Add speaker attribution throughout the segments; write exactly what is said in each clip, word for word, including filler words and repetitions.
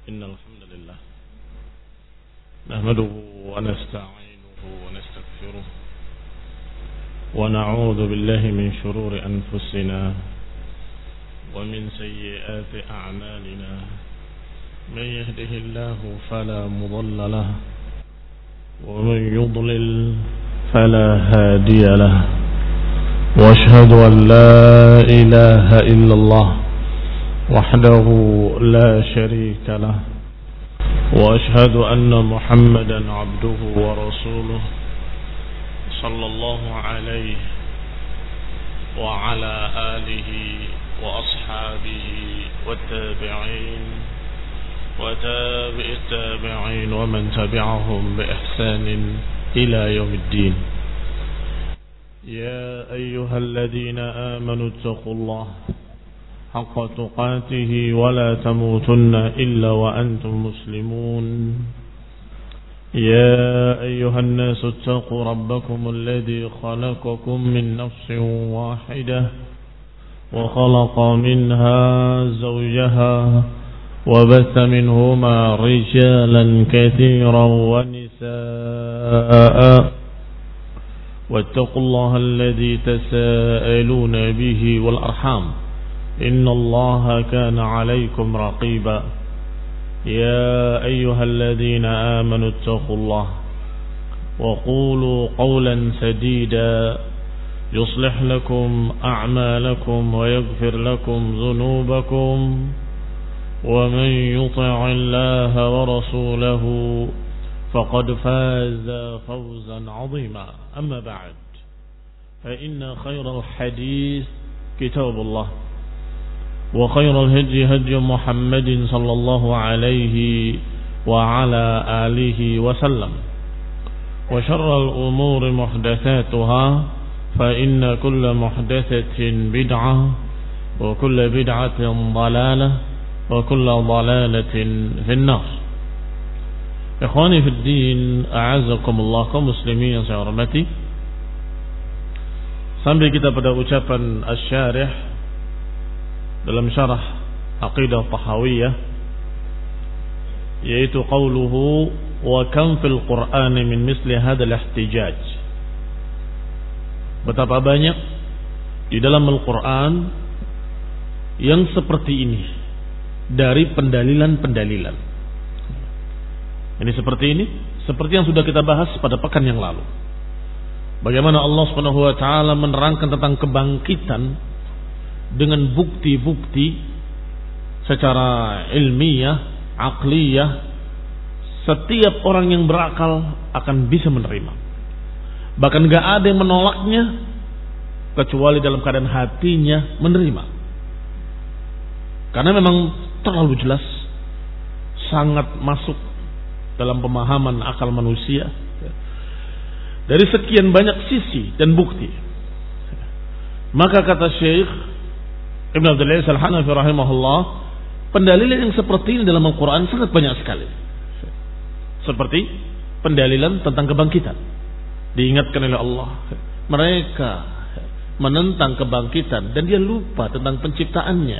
Speaker 1: إن الحمد لله نحمده ونستعينه ونستغفره ونعوذ بالله من شرور أنفسنا ومن سيئات أعمالنا من يهده الله فلا مضل له ومن يضلل فلا هادي له وأشهد أن لا إله إلا الله وحده لا شريك له وأشهد أن محمدا عبده ورسوله صلى الله عليه وعلى آله وأصحابه والتابعين وتابع التابعين ومن تبعهم بإحسان إلى يوم الدين. يا أيها الذين آمنوا اتقوا الله حق تقاته ولا تموتن إلا وأنتم مسلمون. يا أيها الناس اتقوا ربكم الذي خلقكم من نفس واحدة وخلق منها زوجها وبث منهما رجالا كثيرا ونساء واتقوا الله الذي تساءلون به والأرحام إن الله كان عليكم رقيبا. يا أيها الذين آمنوا اتقوا الله وقولوا قولا سديدا يصلح لكم أعمالكم ويغفر لكم ذنوبكم ومن يطع الله ورسوله فقد فاز فوزا عظيما. أما بعد فإن خير الحديث كتاب الله وخير الهدي هدي محمد صلى الله عليه وعلى آله وسلم وشر الأمور محدثاتها فإن كل محدثة بدعة وكل بدعة ضلالة وكل ضلالة في النار. Ikhwani fi din, a'azzakumullah, kaum muslimin yang saya hormati. Sampai kita pada ucapan asy-syarih dalam syarah Aqidah Tahawiyah, yaitu qauluhu wa kam fil Qur'ani min misli hadzal ihtijaj. Betapa banyak di dalam Al-Qur'an yang seperti ini dari pendalilan-pendalilan. Ini seperti ini, seperti yang sudah kita bahas pada pekan yang lalu. Bagaimana Allah Subhanahu wa taala menerangkan tentang kebangkitan dengan bukti-bukti secara ilmiah, akliyah. Setiap orang yang berakal akan bisa menerima. Bahkan gak ada yang menolaknya kecuali dalam keadaan hatinya menerima. Karena memang terlalu jelas, sangat masuk dalam pemahaman akal manusia dari sekian banyak sisi dan bukti. Maka kata Syekh Ibn Abdul Aziz Al-Hanafi rahimahullah, pendalilan yang seperti ini dalam Al-Quran sangat banyak sekali. Seperti pendalilan tentang kebangkitan. Diingatkan oleh Allah, mereka menentang kebangkitan dan dia lupa tentang penciptaannya.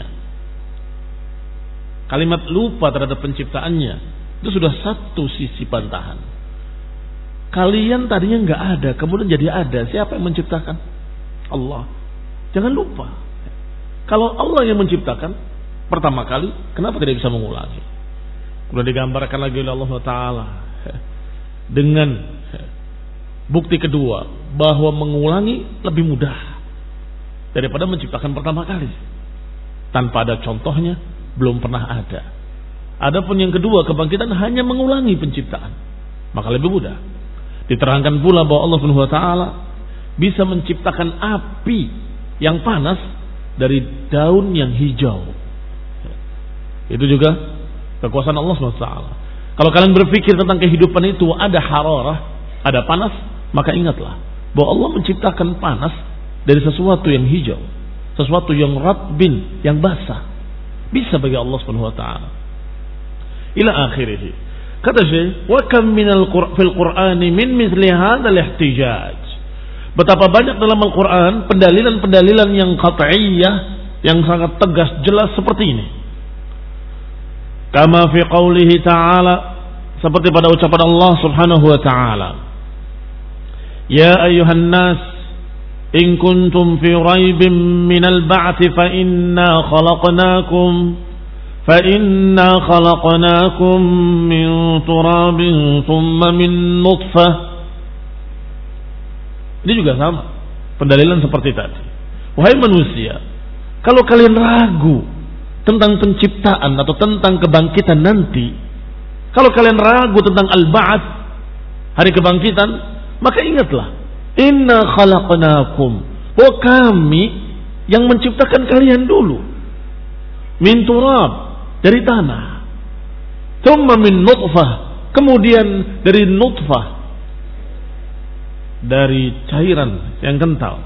Speaker 1: Kalimat lupa terhadap penciptaannya itu sudah satu sisi bantahan. Kalian tadinya nggak ada, kemudian jadi ada. Siapa yang menciptakan? Allah. Jangan lupa, kalau Allah yang menciptakan pertama kali, kenapa tidak bisa mengulangi? Sudah digambarkan lagi oleh Allah Taala dengan bukti kedua bahwa mengulangi lebih mudah daripada menciptakan pertama kali. Tanpa ada contohnya, belum pernah ada. Adapun yang kedua, kebangkitan hanya mengulangi penciptaan, maka lebih mudah. Diterangkan pula bahwa Allah Subhanahu wa taala bisa menciptakan api yang panas dari daun yang hijau. Itu juga kekuasaan Allah Subhanahu wa taala. Kalau kalian berpikir tentang kehidupan itu ada hararah, ada panas, maka ingatlah bahwa Allah menciptakan panas dari sesuatu yang hijau, sesuatu yang ratbin, yang basah. Bisa bagi Allah Subhanahu wa taala. Ila akhirih. Kata Syekh, wa kam minal fil Qur'ani min mithli hadzal ihtijaj. Betapa banyak dalam Al-Qur'an pendalilan-pendalilan yang qat'iyyah, yang sangat tegas jelas seperti ini. Kama fi qawlihi ta'ala, seperti pada ucapan Allah Subhanahu wa ta'ala, Ya ayyuhan nas, in kuntum fi raibin minal ba'thi fa inna khalaqnakum fa inna khalaqnakum min turabin thumma min nutfah. Ini juga sama, pendalilan seperti tadi. Wahai manusia, kalau kalian ragu tentang penciptaan atau tentang kebangkitan nanti, kalau kalian ragu tentang al-ba'ats, hari kebangkitan, maka ingatlah, inna khalaqnakum, bahwa kami yang menciptakan kalian dulu, min turab, dari tanah, thumma min nutfah, kemudian dari nutfah, dari cairan yang kental.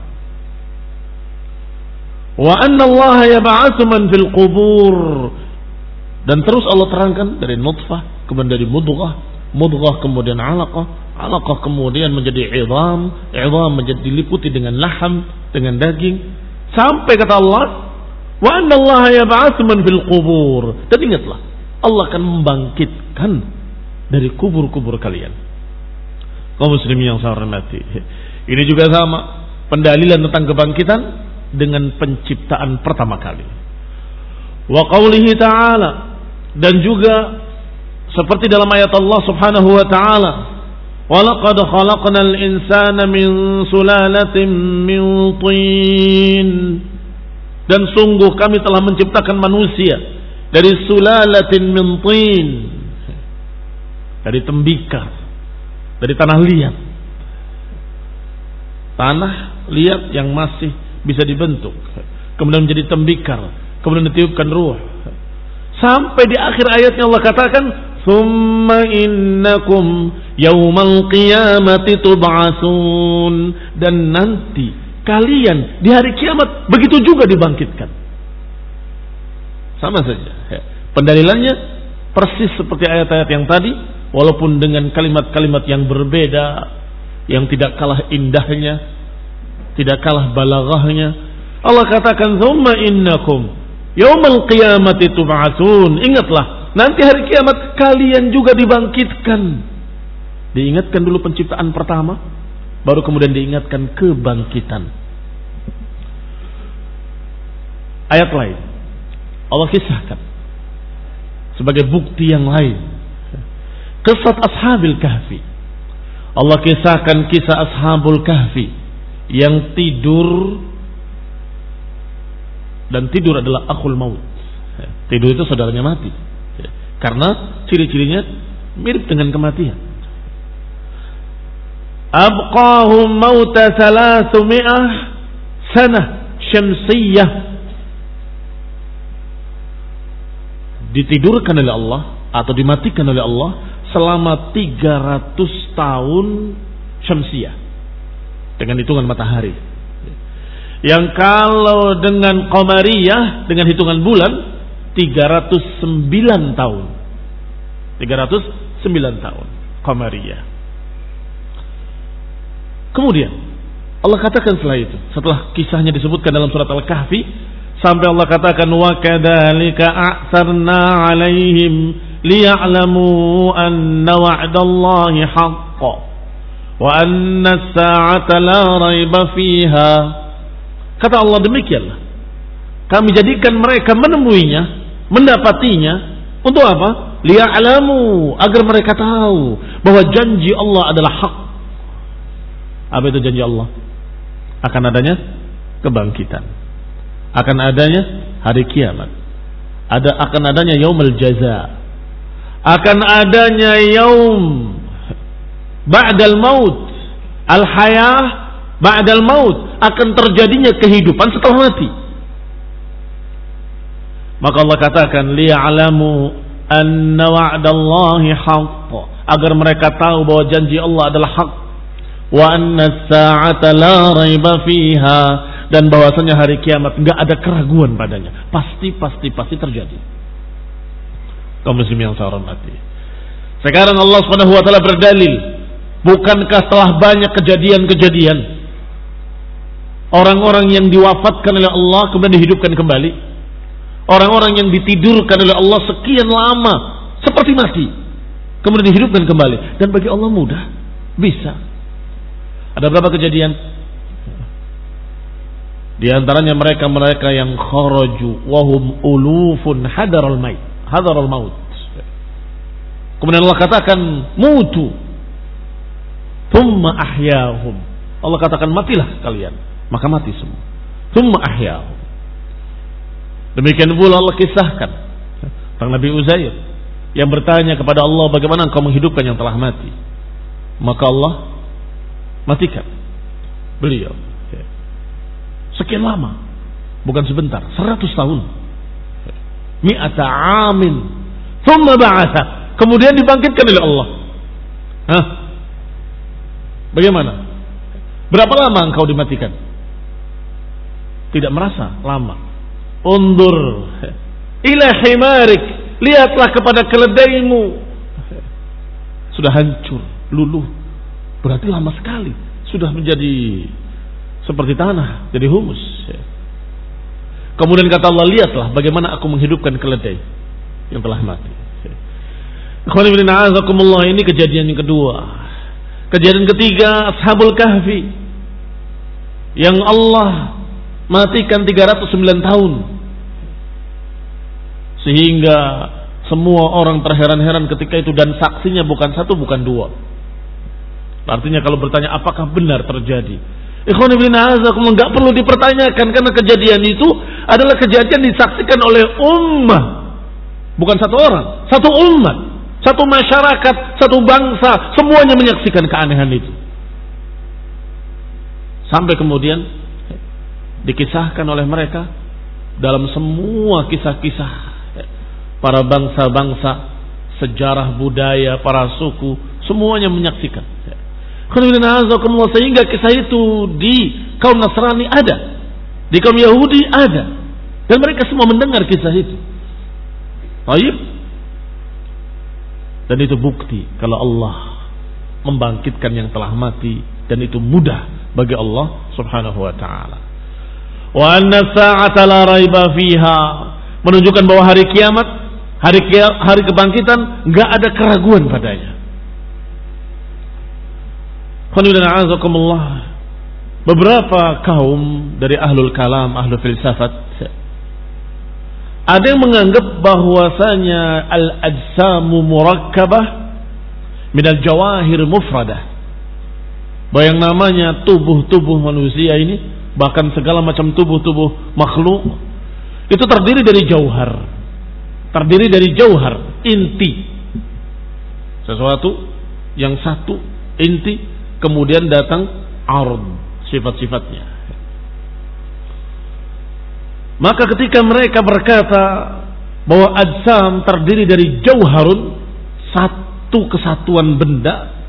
Speaker 1: Wa anna Allah yab'atsu man fil qubur, dan terus Allah terangkan dari nutfah, kemudian dari mudghah, mudghah kemudian alaqah, alaqah kemudian menjadi idham, idham menjadi diliputi dengan laham, dengan daging, sampai kata Allah, wa anna Allah yab'atsu man fil qubur. Dan ingatlah, Allah akan membangkitkan dari kubur-kubur kalian. Kaum muslimin yang saya hormati, ini juga sama, pendalilan tentang kebangkitan dengan penciptaan pertama kali. Wa qawlihi ta'ala, dan juga seperti dalam ayat Allah Subhanahu wa ta'ala, wa laqad khalaqnal insana min sulalatin min tin, dan sungguh kami telah menciptakan manusia dari sulalatin min tin, dari tembikar, dari tanah liat. Tanah liat yang masih bisa dibentuk, kemudian menjadi tembikar, kemudian ditiupkan ruh, sampai di akhir ayatnya Allah katakan, summa innakum yaumal qiyamati tub'atsun, dan nanti kalian di hari kiamat begitu juga dibangkitkan. Sama saja, pendalilannya persis seperti ayat-ayat yang tadi, walaupun dengan kalimat-kalimat yang berbeda, yang tidak kalah indahnya, tidak kalah balaghahnya. Allah katakan, "Tsumma innakum yaumal qiyamati tub'atsun." Ingatlah, nanti hari kiamat kalian juga dibangkitkan. Diingatkan dulu penciptaan pertama, baru kemudian diingatkan kebangkitan. Ayat lain Allah kisahkan sebagai bukti yang lain, kisah Ashabil Kahfi. Allah kisahkan kisah Ashabul Kahfi yang tidur, dan tidur adalah akhul maut. Tidur itu saudaranya mati, karena ciri-cirinya mirip dengan kematian. Abqahum mauta thalathmi'ah sanah syamsiyah, ditidurkan oleh Allah atau dimatikan oleh Allah selama tiga ratus tahun syamsiyah, dengan hitungan matahari. Yang kalau dengan qamariyah, dengan hitungan bulan, tiga ratus sembilan tahun. tiga ratus sembilan tahun qamariyah. Kemudian Allah katakan setelah itu, setelah kisahnya disebutkan dalam surat Al-Kahfi, sampai Allah katakan, wa kadzalika a'tsarna 'alaihim liya'lamu anna wa'dallahi haqqan wa anna as-sa'ata la raiba fiha. Kata Allah, demikianlah kami jadikan mereka menemuinya, mendapatinya, untuk apa? Liya'lamu, agar mereka tahu bahwa janji Allah adalah hak. Apa itu janji Allah? Akan adanya kebangkitan, akan adanya hari kiamat, ada akan adanya yaumul jaza, akan adanya yaum ba'dal maut, al-hayah ba'dal maut, akan terjadinya kehidupan setelah mati. Maka Allah katakan, liya'lamu anna wa'dallahi haqq, agar mereka tahu bahwa janji Allah adalah hak, wa anna as-sa'ata la raiba fiha, dan bahwasanya hari kiamat enggak ada keraguan padanya, pasti pasti pasti terjadi. Kaum muslimin yang saya hormati, sekarang Allah Subhanahu wa taala berdalil, bukankah telah banyak kejadian-kejadian orang-orang yang diwafatkan oleh Allah kemudian dihidupkan kembali, Orang-orang yang ditidurkan oleh Allah sekian lama seperti mati, kemudian dihidupkan kembali, dan bagi Allah mudah, bisa. Ada berapa kejadian? Di antaranya mereka-mereka yang kharaju wahum ulufun hadaral maut, hadaral maut. Kemudian Allah katakan mutu, thumma ahyahum. Allah katakan matilah kalian, maka mati semua. Thumma ahyahum. Demikian pula Allah kisahkan tentang Nabi Uzair yang bertanya kepada Allah, bagaimana engkau menghidupkan yang telah mati? Maka Allah matikan beliau. Sekian lama, bukan sebentar, seratus tahun. Mi'ata amin. Thumma ba'atha. Kemudian dibangkitkan oleh Allah. Hah? Bagaimana? Berapa lama engkau dimatikan? Tidak merasa lama. Undur ila himarik. Lihatlah kepada keledaimu. Sudah hancur, luluh. Berarti lama sekali. Sudah menjadi seperti tanah, jadi humus. Kemudian kata Allah, lihatlah bagaimana aku menghidupkan keledai yang telah mati. Ini kejadian yang kedua. Kejadian ketiga, Ashabul Kahfi yang Allah matikan tiga ratus sembilan tahun, sehingga semua orang terheran-heran ketika itu, dan saksinya bukan satu bukan dua. Artinya kalau bertanya apakah benar terjadi, ikhwan fillah, enggak perlu dipertanyakan, karena kejadian itu adalah kejadian disaksikan oleh ummah, bukan satu orang, satu umat, satu masyarakat, satu bangsa, semuanya menyaksikan keanehan itu. Sampai kemudian dikisahkan oleh mereka dalam semua kisah-kisah para bangsa-bangsa, sejarah budaya, para suku, semuanya menyaksikan. Sehingga kisah itu di kaum Nasrani ada, di kaum Yahudi ada, dan mereka semua mendengar kisah itu. Baik. Dan itu bukti kalau Allah membangkitkan yang telah mati, dan itu mudah bagi Allah Subhanahu wa taala. Wa anna sa'ata la raiba fiha, menunjukkan bahwa hari kiamat, hari hari kebangkitan enggak ada keraguan padanya. Beberapa kaum dari ahlul kalam, ahlul filsafat, ada yang menganggap bahwasanya al-ajsamu murakkabah minal jawahir mufradah, bahwa yang namanya tubuh-tubuh manusia ini, bahkan segala macam tubuh-tubuh makhluk, itu terdiri dari jauhar, terdiri dari jauhar, inti, sesuatu yang satu, inti. Kemudian datang ard, sifat-sifatnya. Maka ketika mereka berkata bahwa ajsam terdiri dari jauharun, satu kesatuan benda,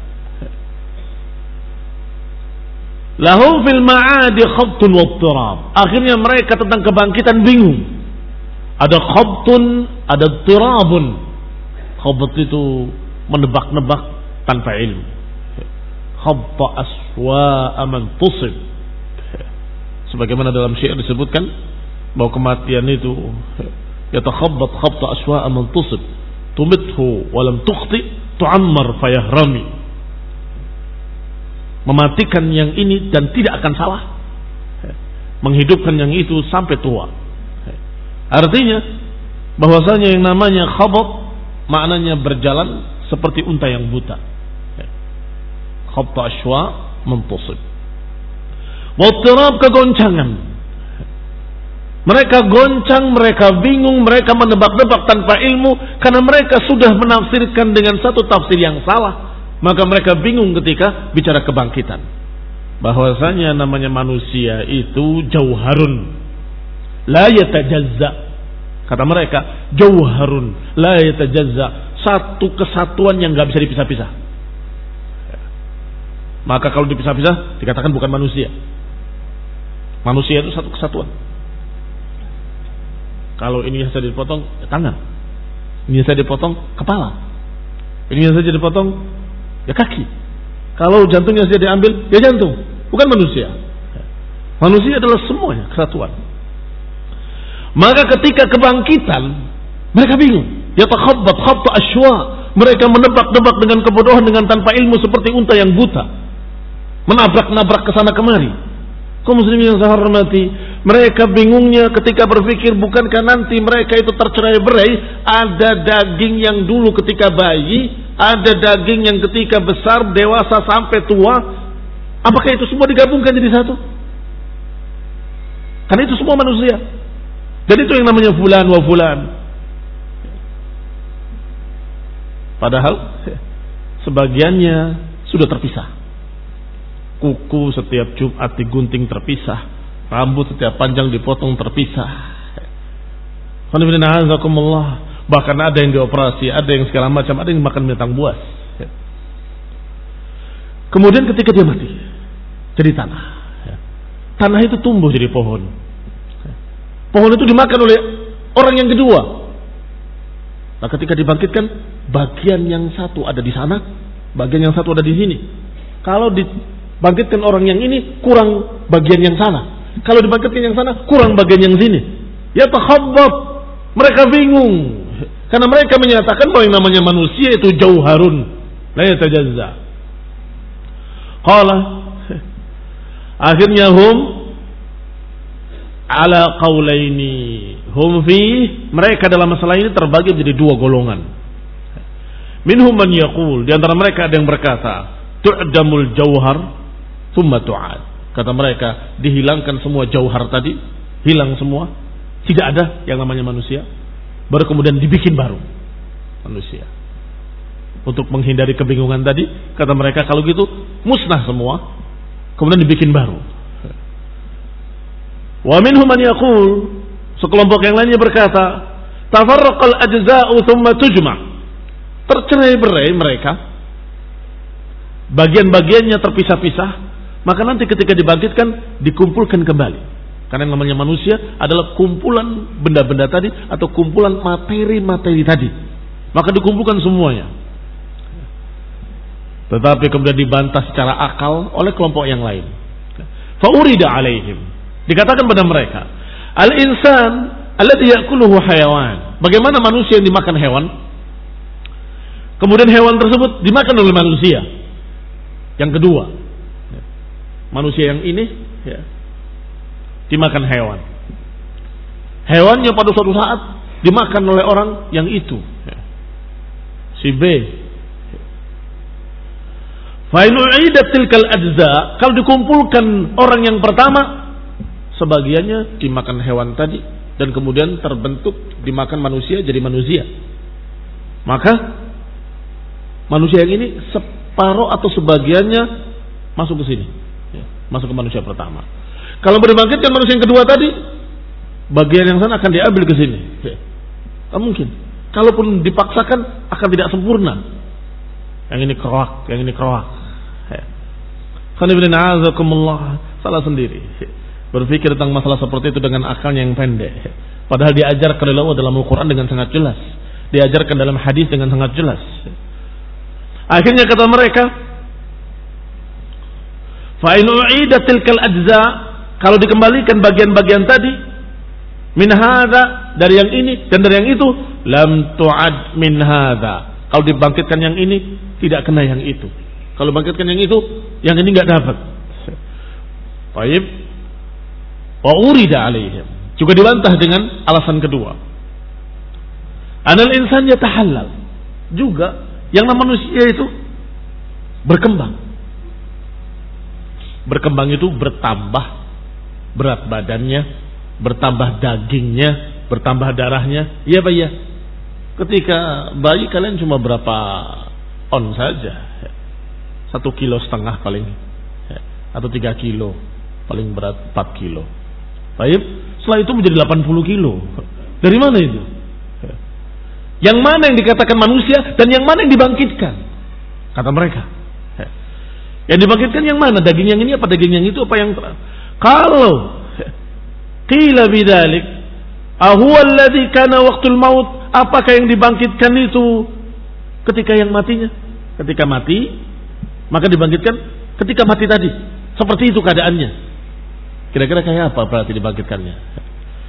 Speaker 1: lahum fil ma'adi khabtun wa ittirab. Akhirnya mereka tentang kebangkitan bingung. Ada khabtun, ada ittirabun. Khabt itu menebak-nebak tanpa ilmu. Khabta aswa'a man tusib. Sebagaimana dalam syair disebutkan bahwa kematian itu yatakhabbat khabta aswa'a man tusib, tumithu wa lam tukhti tu'ammar fayahrami. Mematikan yang ini dan tidak akan salah, menghidupkan yang itu sampai tua. Artinya bahwasanya yang namanya khabat maknanya berjalan seperti unta yang buta. Khabta aswa mentusib. Wattirab, kegoncangan. Mereka goncang, mereka bingung, mereka menebak-nebak tanpa ilmu, karena mereka sudah menafsirkan dengan satu tafsir yang salah. Maka mereka bingung ketika bicara kebangkitan, bahwasanya namanya manusia itu jauharun la yatajazza. Kata mereka, jauharun la yatajazza, satu kesatuan yang gak bisa dipisah-pisah. Maka kalau dipisah-pisah dikatakan bukan manusia. Manusia itu satu kesatuan. Kalau ini saja dipotong, ya tangan. Ini saja dipotong, kepala. Ini saja dipotong, ya kaki. Kalau jantungnya saja diambil, ya jantung. Bukan manusia. Manusia adalah semuanya kesatuan. Maka ketika kebangkitan, mereka bingung. Yatakhabbat khabta asywa. Mereka menebak-nebak dengan kebodohan, dengan tanpa ilmu, seperti unta yang buta, menabrak-nabrak ke sana kemari. Kaum muslimin yang saya hormati, mereka bingungnya ketika berpikir, bukankah nanti mereka itu tercerai-berai? Ada daging yang dulu ketika bayi, ada daging yang ketika besar, dewasa sampai tua. Apakah itu semua digabungkan jadi satu? Karena itu semua manusia. Dan itu yang namanya fulan wa fulan. Padahal sebagiannya sudah terpisah. Kuku setiap Jumat digunting terpisah, rambut setiap panjang dipotong terpisah. Bahkan ada yang dioperasi, ada yang segala macam, ada yang makan binatang buas. Kemudian ketika dia mati, jadi tanah. Tanah itu tumbuh jadi pohon. Pohon itu dimakan oleh orang yang kedua. Nah, ketika dibangkitkan, bagian yang satu ada di sana, bagian yang satu ada di sini. Kalau dibangkitkan orang yang ini, kurang bagian yang sana. Kalau dibangkitkan yang sana, kurang bagian yang sini. Ya takhabbab, mereka bingung. Karena mereka menyatakan bahwa yang namanya manusia itu jauharun, la yatajazza. Qala, akhirnya hum ala qaulaini, hum fi, mereka dalam masalah ini terbagi menjadi dua golongan. Minhum man yaqul, di antara mereka ada yang berkata, tu'damul jauhar thumma tu'ad. Kata mereka, dihilangkan semua jauhar tadi, hilang semua, tidak ada yang namanya manusia, baru kemudian dibikin baru manusia. Untuk menghindari kebingungan tadi, kata mereka, kalau gitu musnah semua, kemudian dibikin baru. Wa minhum man yaqul, sekelompok yang lainnya berkata, tafarraqal ajza'u thumma tujma'. Tercerai-berai mereka, bagian-bagiannya terpisah-pisah, maka nanti ketika dibangkitkan dikumpulkan kembali. Karena yang namanya manusia adalah kumpulan benda-benda tadi atau kumpulan materi-materi tadi. Maka dikumpulkan semuanya. Tetapi kemudian dibantah secara akal oleh kelompok yang lain. Fa urida alaihim, dikatakan pada mereka, al-insan alladhi ya'kuluhu hayawan. Bagaimana manusia yang dimakan hewan? Kemudian hewan tersebut dimakan oleh manusia. Yang kedua, manusia yang ini ya, dimakan hewan. Hewannya pada suatu saat dimakan oleh orang yang itu, ya, si B. Fainu'idat tilkal ajza, kalau dikumpulkan orang yang pertama, sebagiannya dimakan hewan tadi dan kemudian terbentuk dimakan manusia jadi manusia. Maka manusia yang ini separuh atau sebagiannya masuk ke sini, ya, masuk ke manusia pertama. Kalau dibangkitkan manusia yang kedua tadi, bagian yang sana akan diambil ke sini. Ya. Tak mungkin. Kalaupun dipaksakan akan tidak sempurna. Yang ini keroak, yang ini keroak. Ya. Salah sendiri. Berpikir tentang masalah seperti itu dengan akalnya yang pendek. Padahal diajarkan oleh Allah dalam Al-Quran dengan sangat jelas. Diajarkan dalam hadis dengan sangat jelas. Akhirnya kata mereka, fa in u'idat tilkal ajza, kalau dikembalikan bagian-bagian tadi, min hadza, dari yang ini dan dari yang itu, lam tu'ad min hadza. Kalau dibangkitkan yang ini tidak kena yang itu. Kalau bangkitkan yang itu, yang ini enggak dapat. Baik. Wa urida alaihim, juga dibantah dengan alasan kedua. Anal insan yatahallal, juga yang namanya manusia itu berkembang. Berkembang itu bertambah berat badannya, bertambah dagingnya, bertambah darahnya. Iya Pak ya. Ketika bayi kalian cuma berapa on saja, satu kilo setengah paling, atau tiga kilo, paling berat empat kilo. Baik, setelah itu menjadi delapan puluh kilo. Dari mana itu? Yang mana yang dikatakan manusia dan yang mana yang dibangkitkan? Kata mereka. Yang dibangkitkan yang mana? Daging yang ini apa daging yang itu apa yang ter... Kalau qila bidzalik, ahuwa alladhi kana waqtul maut, apakah yang dibangkitkan itu ketika yang matinya? Ketika mati, maka dibangkitkan ketika mati tadi. Seperti itu keadaannya. Kira-kira kayak apa berarti dibangkitkannya?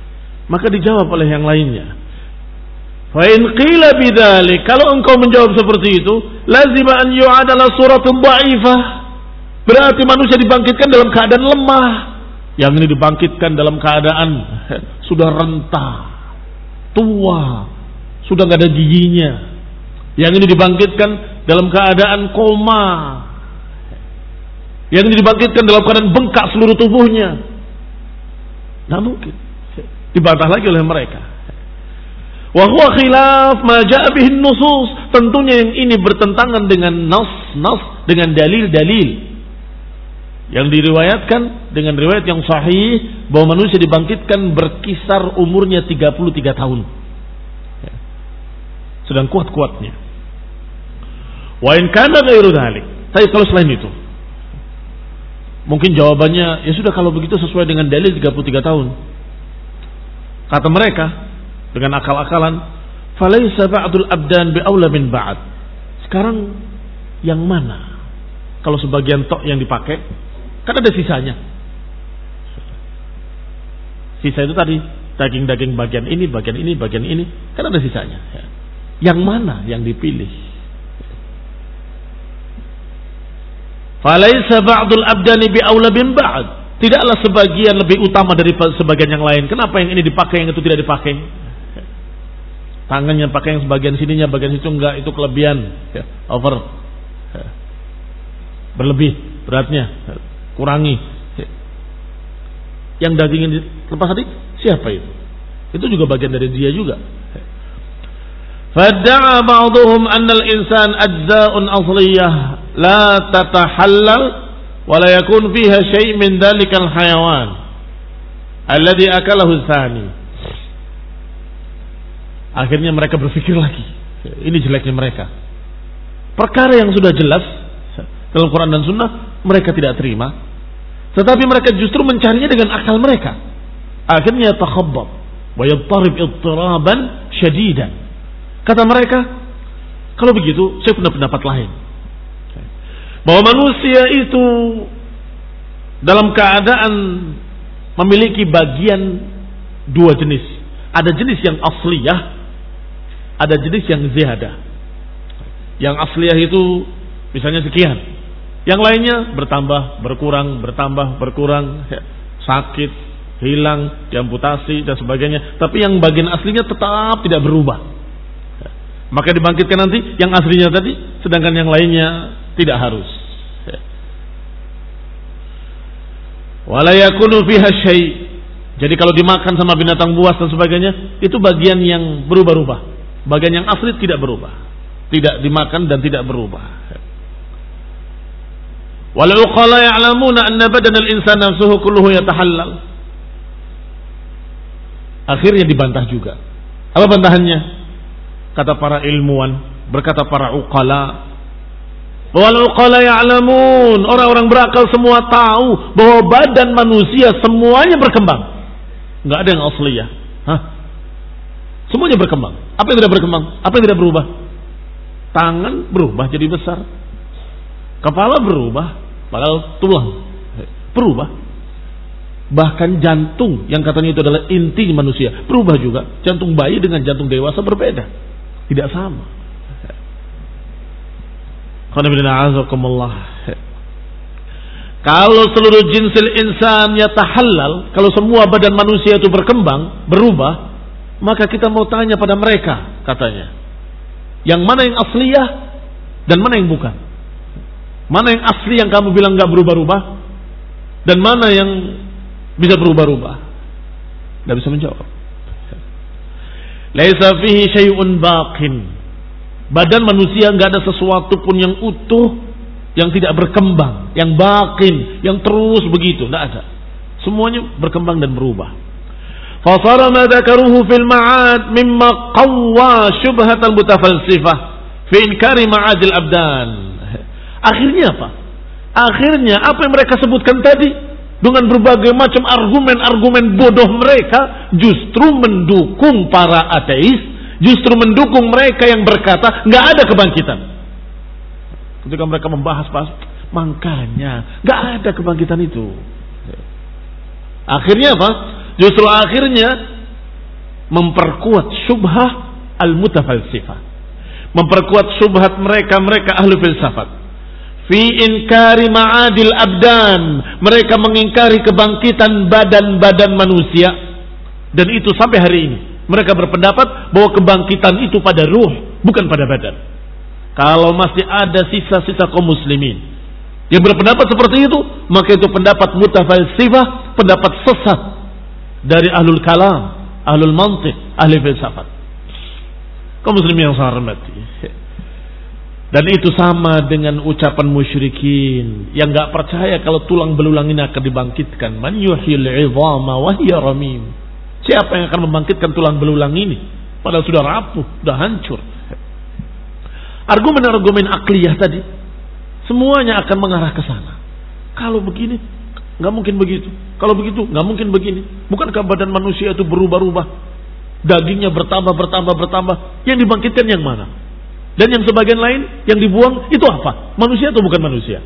Speaker 1: Maka dijawab oleh yang lainnya. Fa in qila bidzalik, kalau engkau menjawab seperti itu, lazim an yu'adala suratun dha'ifah. Berarti manusia dibangkitkan dalam keadaan lemah. Yang ini dibangkitkan dalam keadaan sudah renta, tua, sudah enggak ada giginya. Yang ini dibangkitkan dalam keadaan koma. Yang ini dibangkitkan dalam keadaan bengkak seluruh tubuhnya. Tidak mungkin. Dibantah lagi oleh mereka. Wa huwa khilaf ma ja'a bihi nusus. Tentunya yang ini bertentangan dengan nas-nas, dengan dalil-dalil yang diriwayatkan dengan riwayat yang sahih bahwa manusia dibangkitkan berkisar umurnya tiga puluh tiga tahun. Sedang kuat-kuatnya. Wa in kana ghairu dzalik. Tapi kalau selain itu, mungkin jawabannya, ya sudah kalau begitu sesuai dengan dalil tiga puluh tiga tahun. Kata mereka dengan akal-akalan, falaysa ba'dul abdan bi'aula min ba'd. Sekarang yang mana? Kalau sebagian tok yang dipakai, kan ada sisanya. Sisa itu tadi daging-daging bagian ini, bagian ini, bagian ini, kan ada sisanya. Yang mana yang dipilih? Falaysa ba'dul abdani bi'aula min ba'd. Tidaklah sebagian lebih utama dari sebagian yang lain. Kenapa yang ini dipakai, yang itu tidak dipakai? Tangannya pakai yang sebagian sininya, bagian situ enggak, itu kelebihan, ya, over, ya. Berlebih beratnya, ya. Kurangi. Ya. Yang dagingnya dilepas tadi, siapa itu? Itu juga bagian dari dia juga. Ya. Fadda'a ba'dhum anna al-insan ajza'un asliyah la tatahallal wa la yakun fiha syai' min dhalikal hayawan alladhi akalahu tsani. Akhirnya mereka berpikir lagi. Ini jeleknya mereka. Perkara yang sudah jelas dalam Quran dan Sunnah mereka tidak terima, tetapi mereka justru mencarinya dengan akal mereka. Akhirnya takhabbab wa yadtarib ittiraban syadidan. Kata mereka, kalau begitu saya punya pendapat lain, bahwa manusia itu dalam keadaan memiliki bagian dua jenis. Ada jenis yang asliyah, ada jenis yang ziyadah. Yang asliyah itu misalnya sekian, yang lainnya bertambah, berkurang, bertambah, berkurang, sakit, hilang, diamputasi dan sebagainya. Tapi yang bagian aslinya tetap tidak berubah. Maka dibangkitkan nanti yang aslinya tadi, sedangkan yang lainnya tidak harus. Wala yakunu fiha syai'. Jadi kalau dimakan sama binatang buas dan sebagainya, itu bagian yang berubah-ubah. Bagian yang asli tidak berubah. Tidak dimakan dan tidak berubah. Wal uqala ya'lamuna anna badanal insani nafsuhu kulluhu yatahallal. Akhirnya dibantah juga. Apa bantahannya? Kata para ilmuwan, berkata para uqala, wal uqala ya'lamun, orang-orang berakal semua tahu bahwa badan manusia semuanya berkembang. Enggak ada yang asliyah. Hah? Semuanya berkembang. Apa yang tidak berkembang? Apa yang tidak berubah? Tangan berubah jadi besar. Kepala berubah, padahal tulang berubah. Bahkan jantung yang katanya itu adalah inti manusia berubah juga. Jantung bayi dengan jantung dewasa berbeda. Tidak sama. Kalau seluruh jinsil insan yatahallal, kalau semua badan manusia itu berkembang, berubah, maka kita mau tanya pada mereka, katanya, yang mana yang asliyah dan mana yang bukan? Mana yang asli yang kamu bilang gak berubah-ubah, dan mana yang bisa berubah-ubah? Tidak bisa menjawab. Laisa fihi syai'un baqin. Badan manusia gak ada sesuatu pun yang utuh, yang tidak berkembang, yang baqin, yang terus begitu, tidak ada. Semuanya berkembang dan berubah. Fasara ma dzakaruhu fil ma'ad mimma qawwa syubhatal mutafalsifah fi inkari ma'adil abdan. Akhirnya apa? Akhirnya apa yang mereka sebutkan tadi dengan berbagai macam argumen-argumen bodoh mereka justru mendukung para ateis, justru mendukung mereka yang berkata nggak ada kebangkitan. Ketika mereka membahas-bahas, makanya nggak ada kebangkitan itu. Akhirnya apa? Justru akhirnya memperkuat syubhah al-mutafalsifah, memperkuat syubhat mereka-mereka ahli filsafat. Fi inkari ma'adil abdan, mereka mengingkari kebangkitan badan-badan manusia. Dan itu sampai hari ini mereka berpendapat bahwa kebangkitan itu pada ruh, bukan pada badan. Kalau masih ada sisa-sisa kaum muslimin yang berpendapat seperti itu, maka itu pendapat mutafalsifah, pendapat sesat dari ahlul kalam, ahlul mantiq, ahli filsafat. Kaum muslimin yang saya hormati. Dan itu sama dengan ucapan musyrikin yang enggak percaya kalau tulang belulang ini akan dibangkitkan. Man yuhyil 'idhama wa hiya ramim. Siapa yang akan membangkitkan tulang belulang ini padahal sudah rapuh, sudah hancur? Argumen-argumen akliyah tadi semuanya akan mengarah ke sana. Kalau begini, nggak mungkin begitu. Kalau begitu, nggak mungkin begini. Bukankah badan manusia itu berubah-ubah? Dagingnya bertambah, bertambah, bertambah. Yang dibangkitkan yang mana? Dan yang sebagian lain yang dibuang itu apa? Manusia atau bukan manusia?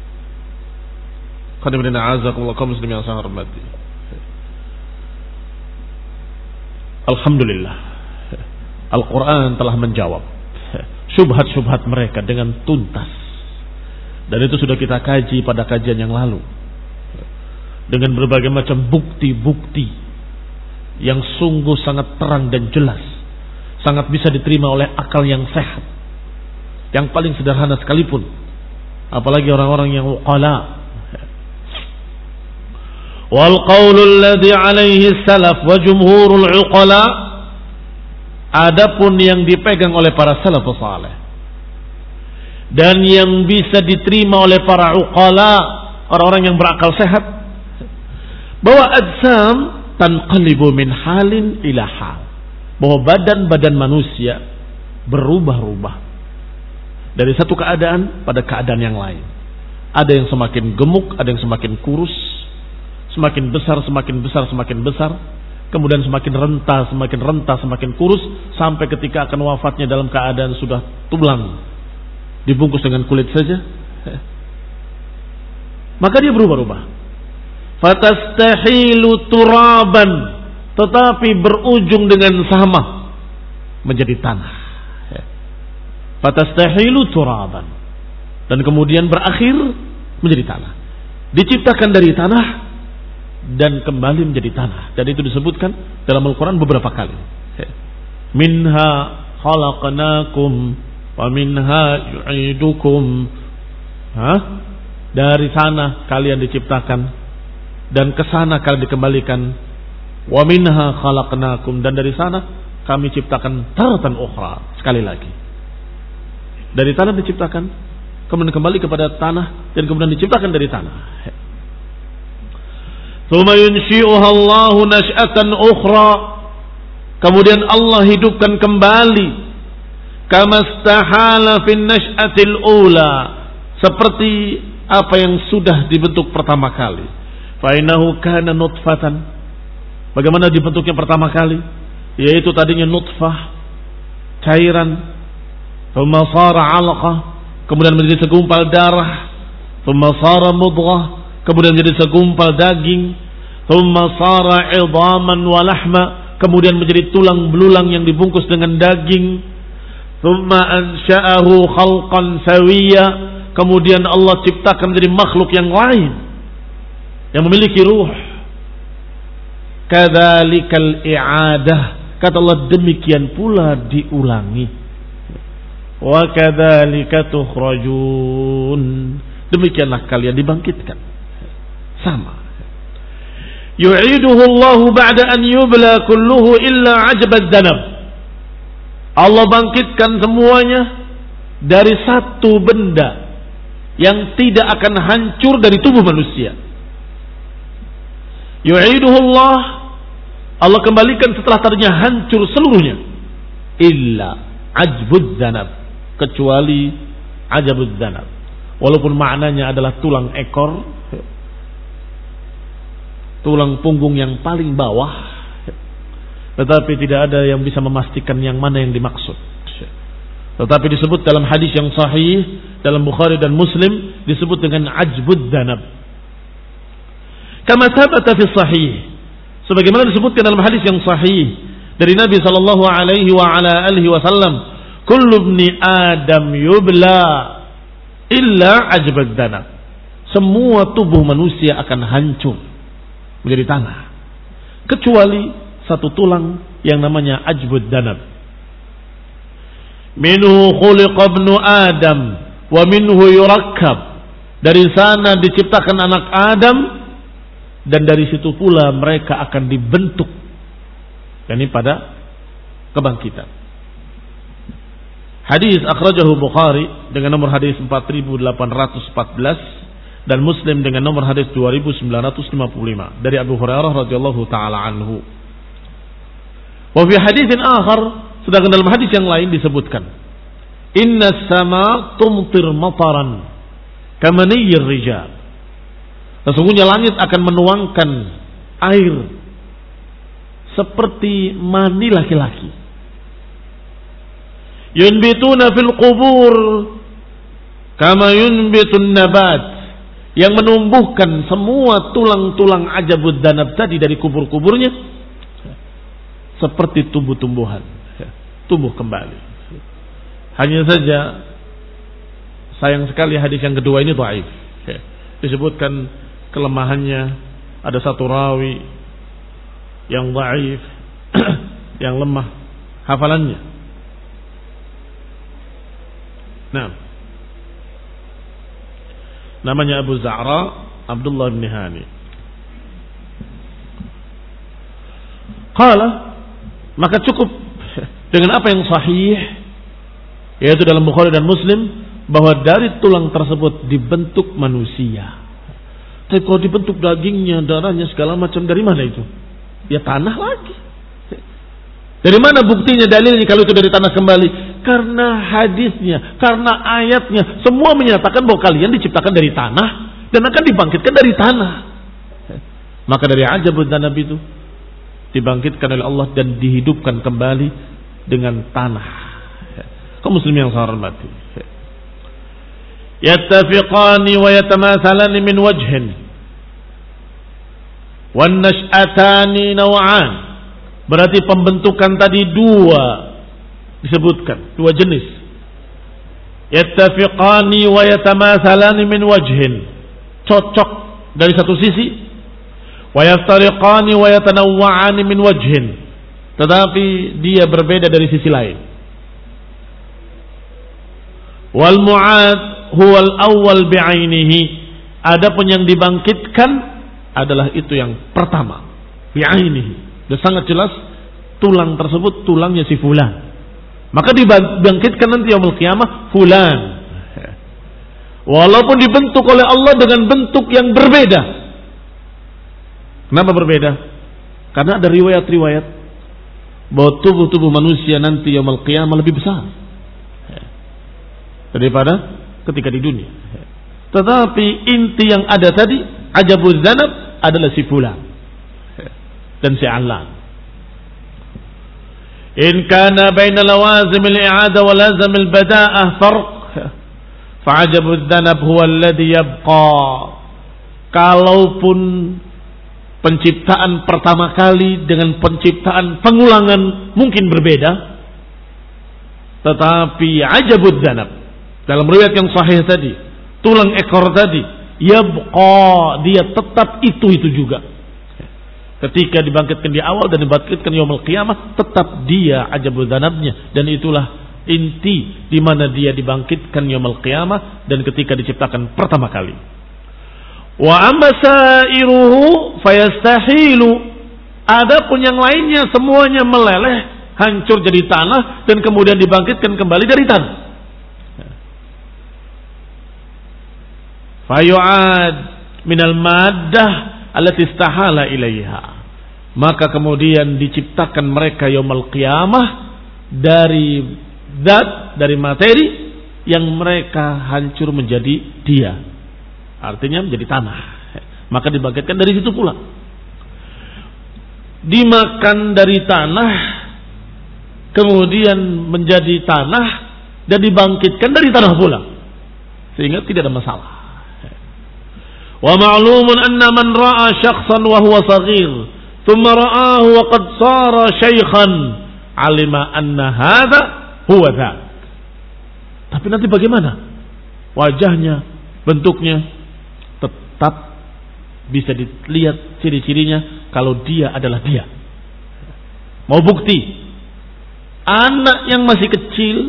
Speaker 1: Alhamdulillah, Al-Quran telah menjawab syubhat-syubhat mereka dengan tuntas. Dan itu sudah kita kaji pada kajian yang lalu, dengan berbagai macam bukti-bukti yang sungguh sangat terang dan jelas, sangat bisa diterima oleh akal yang sehat, yang paling sederhana sekalipun, apalagi orang-orang yang uqala. Wal qaulul ladzi alaihi salaf wa jumhurul uqala, adapun yang dipegang oleh para salafus saleh dan yang bisa diterima oleh para uqala, orang-orang yang berakal sehat, bahwa ajsam tanqalibu min halin ila hal, bahwa badan-badan manusia berubah-ubah dari satu keadaan pada keadaan yang lain. Ada yang semakin gemuk, ada yang semakin kurus, semakin besar, semakin besar, semakin besar, kemudian semakin renta, semakin renta, semakin kurus, sampai ketika akan wafatnya dalam keadaan sudah tulang, dibungkus dengan kulit saja. Maka dia berubah-ubah. Fatastahilu turaban, tetapi berujung dengan sama menjadi tanah. Fatastahilu turaban, dan kemudian berakhir menjadi tanah. Diciptakan dari tanah dan kembali menjadi tanah. Dan itu disebutkan dalam Al-Quran beberapa kali. Minha khalaqnakum wa minha yu'idukum. Hah? Dari sana kalian diciptakan dan ke sana kalian dikembalikan. Wa minha khalaqnakum, dan dari sana kami ciptakan taratan ukhra, sekali lagi. Dari tanah diciptakan, kemudian kembali kepada tanah, dan kemudian diciptakan dari tanah. Tsumma yunshi'uha Allahu nash'atan ukhra, kemudian Allah hidupkan kembali, kama istahala fin nash'atil ula, seperti apa yang sudah dibentuk pertama kali. Fa innahu kana nutfatan, bagaimana dibentuknya pertama kali? Yaitu tadinya nutfah, cairan, thumma sara 'alaqah, kemudian menjadi segumpal darah, thumma sara mudghah, kemudian menjadi segumpal daging, thumma sara 'idhaman wa lahma, kemudian menjadi tulang belulang yang dibungkus dengan daging, thumma ansha'ahu khalqan sawiyya, kemudian Allah ciptakan menjadi makhluk yang lain yang memiliki ruh. Kadzalikal i'adah, kata Allah, demikian pula diulangi. Wa kadzalika tukhrajun, demikianlah kalian dibangkitkan. Sama. Yu'iduhu Allah ba'da an yubla kulluhu illa 'ajab adh-dhanab. Allah bangkitkan semuanya dari satu benda yang tidak akan hancur dari tubuh manusia. Yu'iduhu Allah, Allah kembalikan setelah tadinya hancur seluruhnya. Illa ajbud dhanab, kecuali ajabud dhanab. Walaupun maknanya adalah tulang ekor, tulang punggung yang paling bawah, tetapi tidak ada yang bisa memastikan yang mana yang dimaksud. Tetapi disebut dalam hadis yang sahih dalam Bukhari dan Muslim, disebut dengan ajbud dhanab. Kama thabata fi sahih, sebagaimana disebutkan dalam hadis yang sahih dari Nabi sallallahu alaihi wa ala alihi wasallam, kullu ibni Adam yubla illa ajbad danab. Semua tubuh manusia akan hancur menjadi tanah kecuali satu tulang yang namanya ajbud danab. Minhu khuliqa ibnu Adam wa minhu yurakkab. Dari sana diciptakan anak Adam dan dari situ pula mereka akan dibentuk. Yani pada kebangkitan. Hadis akhrajahu Bukhari dengan nomor hadis empat ribu delapan ratus empat belas dan Muslim dengan nomor hadis dua ribu sembilan ratus lima puluh lima dari Abu Hurairah radhiyallahu taala anhu. Wa fi haditsin akhar, sedangkan dalam hadis yang lain disebutkan, inna sama tumtir mataran kamaniyir rijal. Sesungguhnya langit akan menuangkan air seperti mani laki-laki. Yunbituna fil qubur kama yunbitun nabat, yang menumbuhkan semua tulang-tulang ajabud danab tadi dari kubur-kuburnya seperti tumbuh-tumbuhan, tumbuh kembali. Hanya saja sayang sekali hadis yang kedua ini dhaif. Disebutkan kelemahannya, ada satu rawi yang dhaif, yang lemah hafalannya. Nah, namanya Abu Za'ra Abdullah bin Hani. Qala, maka cukup dengan apa yang sahih, yaitu dalam Bukhari dan Muslim, bahwa dari tulang tersebut dibentuk manusia. Tapi kalau dibentuk dagingnya, darahnya, segala macam, dari mana itu? Ya tanah lagi. Dari mana buktinya, dalilnya kalau itu dari tanah kembali? Karena hadisnya, karena ayatnya, semua menyatakan bahwa kalian diciptakan dari tanah dan akan dibangkitkan dari tanah. Maka dari ajabud danab itu dibangkitkan oleh Allah dan dihidupkan kembali dengan tanah. Kaum muslimin yang saya hormati, yattafiqani wa yatamathalani min wajhin wan nash'atani naw'an. Berarti pembentukan tadi dua disebutkan, dua jenis. Yattafiqani wa yatamathalani min wajhin, cocok dari satu sisi, wa yaftariqani wa yatanawwa'ani min wajhin, tetapi dia berbeda dari sisi lain. Wal mu'ad huwal awwal bi'ainihi, adapun yang dibangkitkan adalah itu yang pertama, bi'ainihi. Sudah sangat jelas tulang tersebut tulangnya si fulan. Maka dibangkitkan nanti yaumul qiyamah fulan. Walaupun dibentuk oleh Allah dengan bentuk yang berbeda. Kenapa berbeda? Karena ada riwayat-riwayat bahwa tubuh-tubuh manusia nanti yaumul qiyamah lebih besar daripada ketika di dunia. Tetapi inti yang ada tadi, ajabuz zanab, adalah si fulan dan si alam. In kana baina lawazim al-i'ada wa lazim al-bada'ah farq, fa'ajabu adh-dhanab huwa alladhi yabqa. Kalaupun penciptaan pertama kali dengan penciptaan pengulangan mungkin berbeda, tetapi ajabud dhanab dalam riwayat yang sahih tadi, tulang ekor tadi, yabqa, dia tetap itu-itu juga. Ketika dibangkitkan di awal dan dibangkitkan yaumul qiyamah, tetap dia ajabul dhanabnya, dan itulah inti di mana dia dibangkitkan yaumul qiyamah dan ketika diciptakan pertama kali. Wa amma sa'iruhu fayastahilu, adapun yang lainnya semuanya meleleh, hancur jadi tanah dan kemudian dibangkitkan kembali dari tanah. Fayu'ad minal maddah allati istahala ilaiha, maka kemudian diciptakan mereka yaumul qiyamah dari zat, dari materi yang mereka hancur menjadi dia, artinya menjadi tanah. Maka dibangkitkan dari situ pula, dimakan dari tanah, kemudian menjadi tanah dan dibangkitkan dari tanah pula, sehingga tidak ada masalah. Wa ma'lumun anna man ra'a syakhsan wa huwa saghir thumma ra'ahu wa qad sara shaykhan, alima anna hadha huwa dzak. Tapi nanti bagaimana? Wajahnya, bentuknya tetap bisa dilihat ciri-cirinya kalau dia adalah dia. Mau bukti? Anak yang masih kecil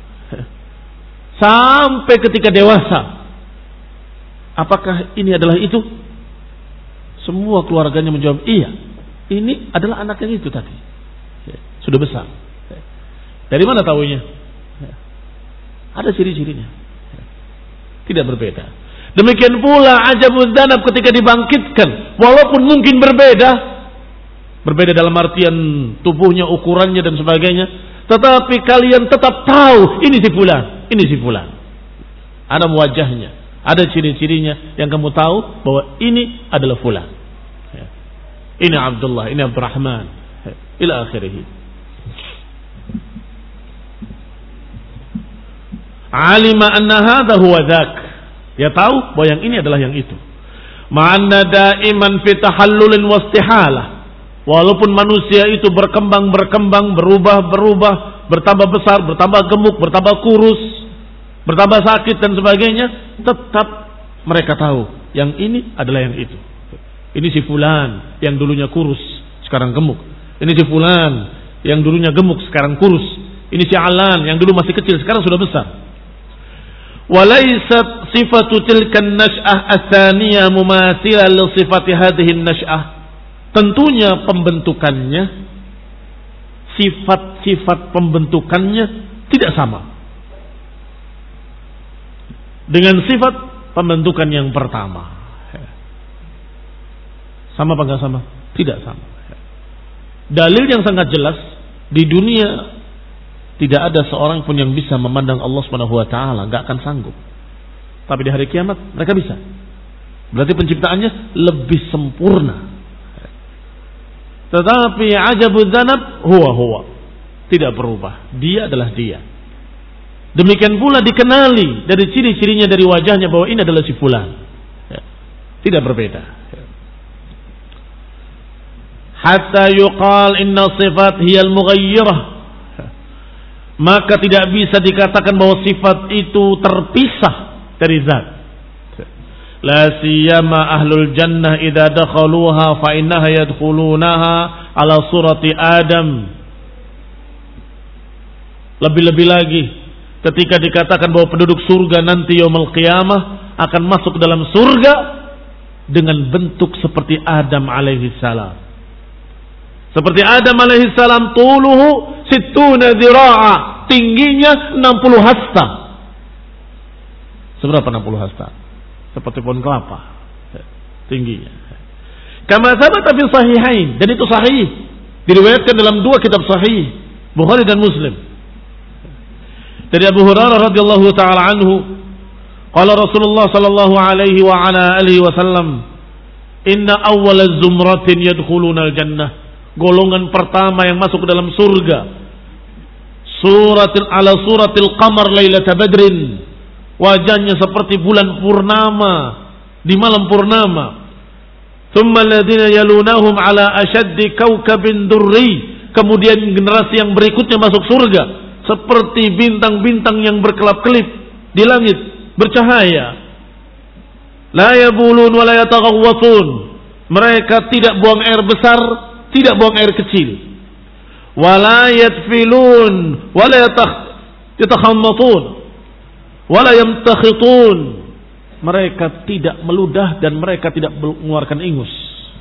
Speaker 1: sampai ketika dewasa, apakah ini adalah itu? Semua keluarganya menjawab iya. Ini adalah anak yang itu tadi. Sudah besar. Dari mana tahunya? Ada ciri-cirinya. Tidak berbeda. Demikian pula ajabuz dzanab ketika dibangkitkan, walaupun mungkin berbeda, berbeda dalam artian tubuhnya, ukurannya dan sebagainya, tetapi kalian tetap tahu ini si fulan, ini si fulan. Ada wajahnya, ada ciri-cirinya yang kamu tahu bahwa ini adalah fulan. Ini Abdullah, ini Abdurrahman, ila akhirih. Alima anna hadha huwa dzak. Dia tahu bahwa yang ini adalah yang itu. Ma'anna daiman fi tahallulin wastihalah. Walaupun manusia itu berkembang, berkembang, berubah, berubah, bertambah besar, bertambah gemuk, bertambah kurus, bertambah sakit dan sebagainya, tetap mereka tahu yang ini adalah yang itu. Ini si fulan yang dulunya kurus, sekarang gemuk. Ini si fulan yang dulunya gemuk, sekarang kurus. Ini si Alan yang dulu masih kecil, sekarang sudah besar. Walaysat sifatu tilkan nash'ah ats-tsaniyah mumatsilah li sifati hadhihi an-nash'ah. Tentunya pembentukannya, sifat-sifat pembentukannya tidak sama dengan sifat pembentukan yang pertama. Sama apa enggak sama? Tidak sama. Dalil yang sangat jelas, di dunia tidak ada seorang pun yang bisa memandang Allah Subhanahu wa taala, enggak akan sanggup. Tapi di hari kiamat mereka bisa. Berarti penciptaannya lebih sempurna. Tetapi ajabuz dzanab huwa huwa, tidak berubah. Dia adalah dia. Demikian pula dikenali dari ciri-cirinya, dari wajahnya bahwa ini adalah si fulan. Tidak berbeda. Hatta yuqal inna sifat hiyal mughayyirah. Maka tidak bisa dikatakan bahwa sifat itu terpisah dari zat. La siyama ahlul jannah idza dakhaluha fa innaha yadkhulunaha ala surati Adam. Lebih-lebih lagi ketika dikatakan bahwa penduduk surga nanti yaumul qiyamah akan masuk ke dalam surga dengan bentuk seperti Adam alaihi salam. Seperti Adam alaihi salam, tuluhu sittuna dhira'a, tingginya enam puluh hasta. Seberapa enam puluh hasta? Seperti pohon kelapa tingginya. Kama sabata fi sahihain, dan itu sahih, diriwayatkan dalam dua kitab sahih, Bukhari dan Muslim. Dari Abu Hurairah radhiyallahu taala anhu, qala Rasulullah sallallahu alaihi wa ala alihi wasallam, inna awwala zumratin yadkhuluna al-jannah. Golongan pertama yang masuk ke dalam surga, suratil ala suratil qamar lailata badrin, wajahnya seperti bulan purnama di malam purnama. Thumma alladziina yalunahum ala ashaddi kaukabin durri, kemudian generasi yang berikutnya masuk surga seperti bintang-bintang yang berkelap-kelip di langit, bercahaya. La yabulun wa la yataghawwatun, mereka tidak buang air besar, tidak buang air kecil. Wala yatfilun wala yatakhammatun wala yamtakhitun, mereka tidak meludah dan mereka tidak mengeluarkan ingus.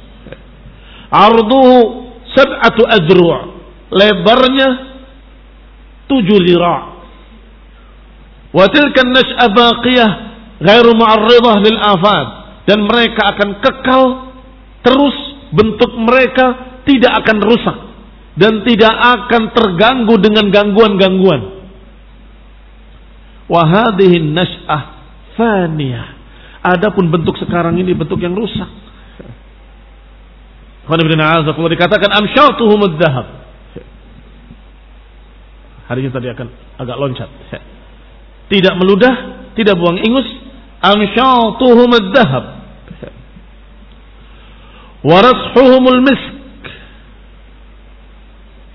Speaker 1: Arduhu sab'atu adru', lebarnya tujuh lira'. Wa tilka an-nash'a baqiyah ghairu mu'arridah lil afat, dan mereka akan kekal terus, bentuk mereka tidak akan rusak dan tidak akan terganggu dengan gangguan-gangguan. Wa hadhihi nash'ah faniyah, adapun bentuk sekarang ini bentuk yang rusak. Kalau dikatakan amsyatuhum ad-dhahab, hari ini tadi akan agak loncat, tidak meludah, tidak buang ingus. Amsyatuhum ad-dhahab wa rashuhumul misk,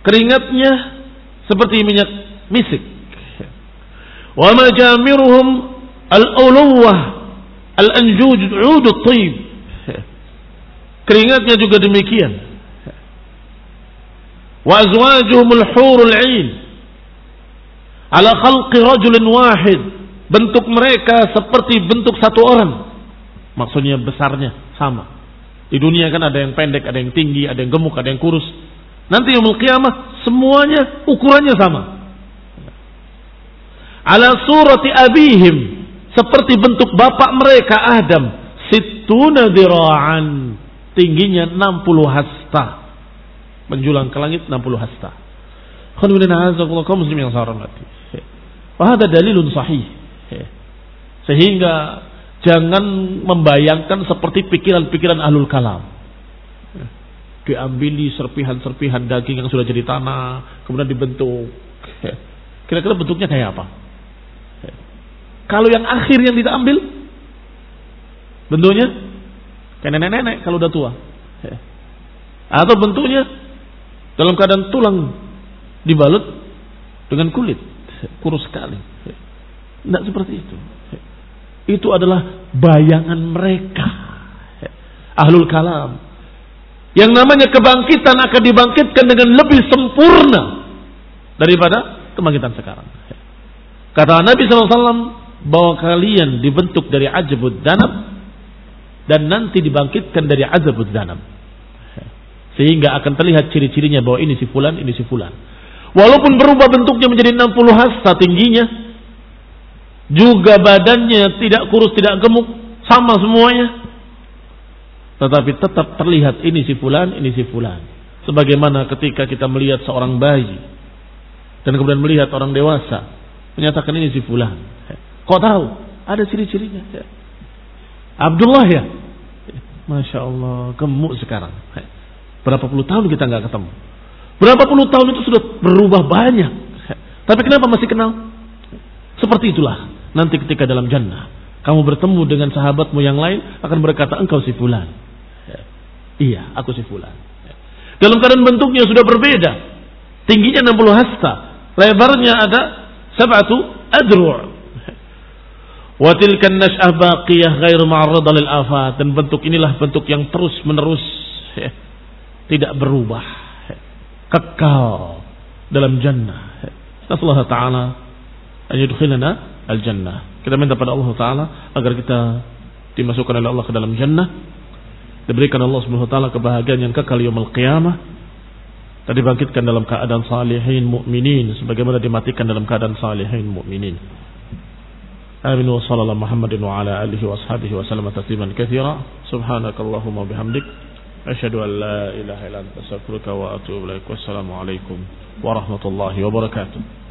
Speaker 1: keringatnya seperti minyak misik. Wa majamiruhum al-uluwah al-anjuj ud at-tayyib. Keringatnya juga demikian. Wa azwajuhumul hurul 'ain ala khalqi rajulin wahid. Bentuk mereka seperti bentuk satu orang. Maksudnya besarnya sama. Di dunia kan ada yang pendek, ada yang tinggi, ada yang gemuk, ada yang kurus. Nanti yaumul qiyamah semuanya ukurannya sama. Ala surati abihim, seperti bentuk bapak mereka Adam, sittuna dira'an, tingginya enam puluh hasta, menjulang ke langit enam puluh hasta. Khonibina azakullah kaum muslim yang saya hormati. Wah, ada dalilun sahih. Sehingga jangan membayangkan seperti pikiran-pikiran ahlul kalam. Diambili serpihan-serpihan daging yang sudah jadi tanah, kemudian dibentuk. Kira-kira bentuknya kayak apa? Kalau yang akhir yang kita ambil, bentuknya kayak nenek-nenek kalau udah tua. Atau bentuknya dalam keadaan tulang dibalut dengan kulit, kurus sekali. Tidak seperti itu. Itu adalah bayangan mereka, ahlul kalam. Yang namanya kebangkitan akan dibangkitkan dengan lebih sempurna daripada kebangkitan sekarang. Kata Nabi shallallahu alaihi wasallam bahwa kalian dibentuk dari ajabud danab dan nanti dibangkitkan dari azabud danab, sehingga akan terlihat ciri-cirinya bahwa ini si fulan, ini si fulan. Walaupun berubah bentuknya menjadi enam puluh hasta tingginya, juga badannya tidak kurus, tidak gemuk, sama semuanya, tetapi tetap terlihat ini si fulan, ini si fulan. Sebagaimana ketika kita melihat seorang bayi dan kemudian melihat orang dewasa, menyatakan ini si fulan. Kok tahu? Ada ciri-cirinya. Abdullah ya, Masya Allah, gemuk sekarang. Berapa puluh tahun kita nggak ketemu. Berapa puluh tahun itu sudah berubah banyak. Tapi kenapa masih kenal? Seperti itulah nanti ketika dalam jannah kamu bertemu dengan sahabatmu yang lain, akan berkata engkau si fulan. Iya, aku si fulan. Dalam keadaan bentuknya sudah berbeda. Tingginya enam puluh hasta, lebarnya ada sab'atu adru'. Wa tilka an-nash'ah baqiyah ghairu ma'arrada lil afat, dan bentuk inilah bentuk yang terus menerus tidak berubah, kekal dalam jannah. Nasallahu ta'ala an yudkhilana al-jannah. Kita minta pada Allah Ta'ala agar kita dimasukkan oleh Allah ke dalam jannah, diberikan Allah Subhanahu Wa Ta'ala kebahagiaan yang kekal yaumul qiyamah, dan dibangkitkan dalam keadaan salihin mu'minin sebagaimana dimatikan dalam keadaan salihin mu'minin. Amin wa sallallahu Muhammadin wa ala alihi wa ashabihi wa sallam tasliman katsira. Subhanakallahumma bihamdik asyhadu an la ilaha illa anta astaghfiruka wa atubu ilaik. Wassalamu alaikum warahmatullahi wabarakatuh.